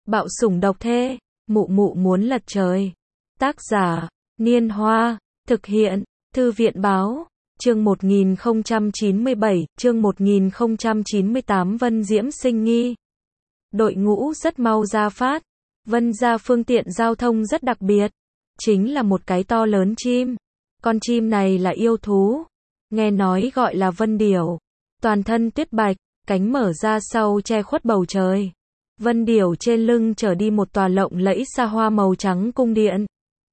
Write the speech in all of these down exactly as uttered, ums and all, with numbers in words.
Bạo sủng độc thê, mụ mụ muốn lật trời. Tác giả, Niên Hoa, thực hiện, Thư viện Báo, chương một nghìn không trăm chín mươi bảy, chương một nghìn không trăm chín mươi tám Vân Diễm sinh nghi. Đội ngũ rất mau ra phát. Vân gia phương tiện giao thông rất đặc biệt. Chính là một cái to lớn chim. Con chim này là yêu thú. Nghe nói gọi là Vân Điểu. Toàn thân tuyết bạch, cánh mở ra sau che khuất bầu trời. Vân Điểu trên lưng chở đi một tòa lộng lẫy xa hoa màu trắng cung điện.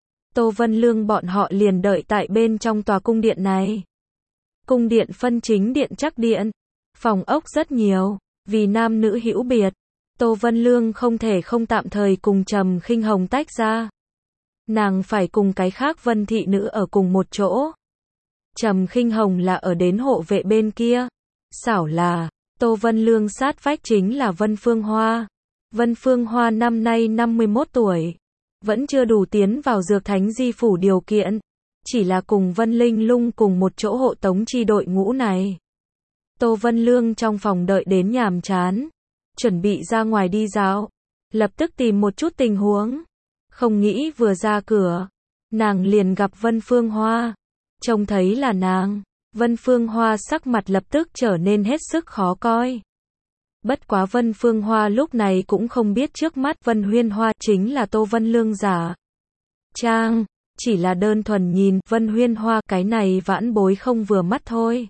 Tô Vân Lương bọn họ liền đợi tại bên trong tòa cung điện này. Cung điện phân chính điện chắc điện. Phòng ốc rất nhiều, vì nam nữ hữu biệt. Tô Vân Lương không thể không tạm thời cùng Trầm Khinh Hồng tách ra. Nàng phải cùng cái khác Vân thị nữ ở cùng một chỗ. Trầm Khinh Hồng là ở đến hộ vệ bên kia. Xảo là, Tô Vân Lương sát vách chính là Vân Phương Hoa. Vân Phương Hoa năm nay năm mươi mốt tuổi. Vẫn chưa đủ tiến vào Dược Thánh Di Phủ điều kiện. Chỉ là cùng Vân Linh Lung cùng một chỗ hộ tống chi đội ngũ này. Tô Vân Lương trong phòng đợi đến nhàm chán. Chuẩn bị ra ngoài đi dạo. Lập tức tìm một chút tình huống. Không nghĩ vừa ra cửa. Nàng liền gặp Vân Phương Hoa. Trông thấy là nàng. Vân Phương Hoa sắc mặt lập tức trở nên hết sức khó coi. Bất quá Vân Phương Hoa lúc này cũng không biết trước mắt Vân Huyên Hoa chính là Tô Vân Lương giả trang, chỉ là đơn thuần nhìn Vân Huyên Hoa cái này vãn bối không vừa mắt thôi.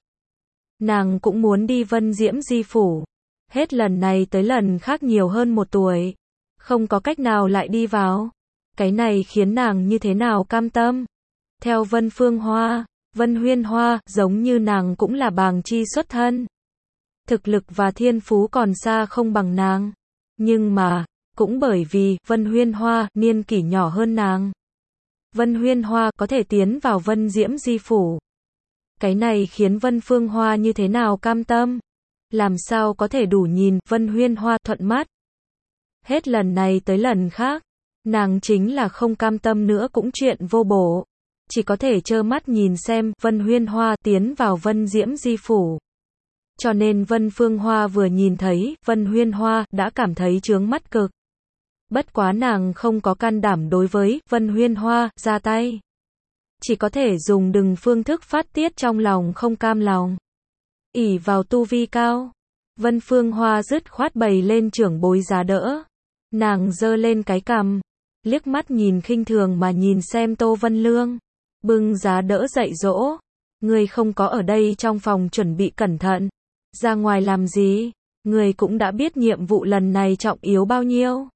Nàng cũng muốn đi Vân Diễm Di Phủ. Hết lần này tới lần khác nhiều hơn một tuổi. Không có cách nào lại đi vào. Cái này khiến nàng như thế nào cam tâm. Theo Vân Phương Hoa, Vân Huyên Hoa giống như nàng cũng là bàng chi xuất thân. Thực lực và thiên phú còn xa không bằng nàng. Nhưng mà, cũng bởi vì Vân Huyên Hoa niên kỷ nhỏ hơn nàng. Vân Huyên Hoa có thể tiến vào Vân Diễm Di Phủ. Cái này khiến Vân Phương Hoa như thế nào cam tâm. Làm sao có thể đủ nhìn Vân Huyên Hoa thuận mắt. Hết lần này tới lần khác. Nàng chính là không cam tâm nữa cũng chuyện vô bổ. Chỉ có thể trơ mắt nhìn xem Vân Huyên Hoa tiến vào Vân Diễm Di Phủ. Cho nên Vân Phương Hoa vừa nhìn thấy Vân Huyên Hoa đã cảm thấy chướng mắt cực. Bất quá nàng không có can đảm đối với Vân Huyên Hoa ra tay. Chỉ có thể dùng đừng phương thức phát tiết trong lòng không cam lòng. Ỷ vào tu vi cao. Vân Phương Hoa dứt khoát bày lên trưởng bối giá đỡ. Nàng giơ lên cái cằm. Liếc mắt nhìn khinh thường mà nhìn xem Tô Vân Lương. Bưng giá đỡ dạy dỗ. Người không có ở đây trong phòng chuẩn bị cẩn thận. Ra ngoài làm gì? Người cũng đã biết nhiệm vụ lần này trọng yếu bao nhiêu.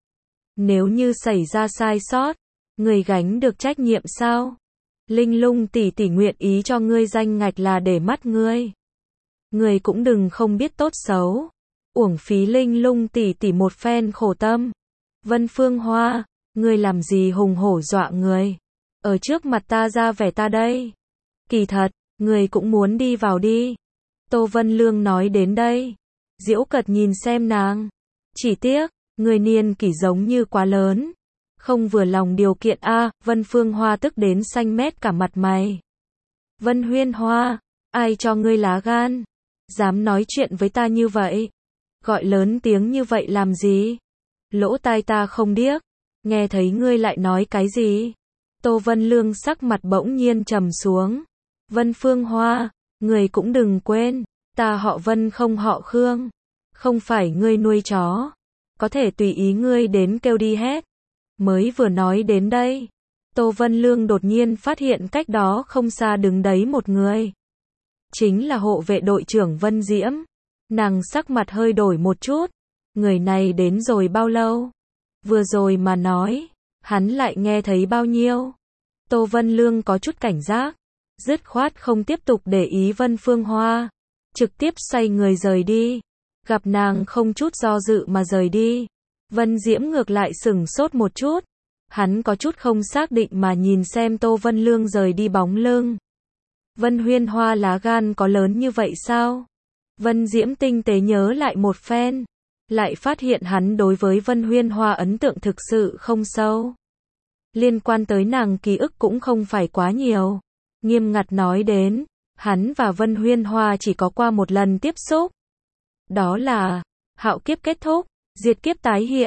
Nếu như xảy ra sai sót, người gánh được trách nhiệm sao? Linh Lung tỷ tỷ nguyện ý cho ngươi danh ngạch là để mắt ngươi. Người cũng đừng không biết tốt xấu. Uổng phí Linh Lung tỷ tỷ một phen khổ tâm. Vân Phương Hoa, ngươi làm gì hùng hổ dọa người? Ở trước mặt ta ra vẻ ta đây. Kỳ thật, người cũng muốn đi vào đi. Tô Vân Lương nói đến đây. Diễu cợt nhìn xem nàng. Chỉ tiếc, người niên kỷ giống như quá lớn. Không vừa lòng điều kiện a. Vân Phương Hoa tức đến xanh mét cả mặt mày. Vân Huyên Hoa, ai cho ngươi lá gan? Dám nói chuyện với ta như vậy? Gọi lớn tiếng như vậy làm gì? Lỗ tai ta không điếc. Nghe thấy ngươi lại nói cái gì? Tô Vân Lương sắc mặt bỗng nhiên trầm xuống. Vân Phương Hoa, người cũng đừng quên, ta họ Vân không họ Khương. Không phải ngươi nuôi chó. Có thể tùy ý ngươi đến kêu đi hết. Mới vừa nói đến đây. Tô Vân Lương đột nhiên phát hiện cách đó không xa đứng đấy một người. Chính là hộ vệ đội trưởng Vân Diễm. Nàng sắc mặt hơi đổi một chút. Người này đến rồi bao lâu? Vừa rồi mà nói. Hắn lại nghe thấy bao nhiêu? Tô Vân Lương có chút cảnh giác. Dứt khoát không tiếp tục để ý Vân Phương Hoa. Trực tiếp xoay người rời đi. Gặp nàng không chút do dự mà rời đi. Vân Diễm ngược lại sửng sốt một chút. Hắn có chút không xác định mà nhìn xem Tô Vân Lương rời đi bóng lưng. Vân Huyên Hoa lá gan có lớn như vậy sao? Vân Diễm tinh tế nhớ lại một phen. Lại phát hiện hắn đối với Vân Huyên Hoa ấn tượng thực sự không sâu. Liên quan tới nàng ký ức cũng không phải quá nhiều. Nghiêm ngặt nói đến, hắn và Vân Huyên Hoa chỉ có qua một lần tiếp xúc. Đó là, hạo kiếp kết thúc, diệt kiếp tái hiện.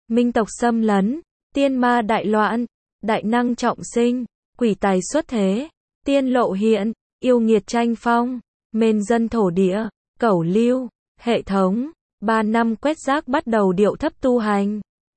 minh tộc xâm lấn, tiên ma đại loạn, đại năng trọng sinh, quỷ tài xuất thế, tiên lộ hiện, yêu nghiệt tranh phong, mên dân thổ địa, cẩu lưu, hệ thống, ba năm quét rác bắt đầu điệu thấp tu hành.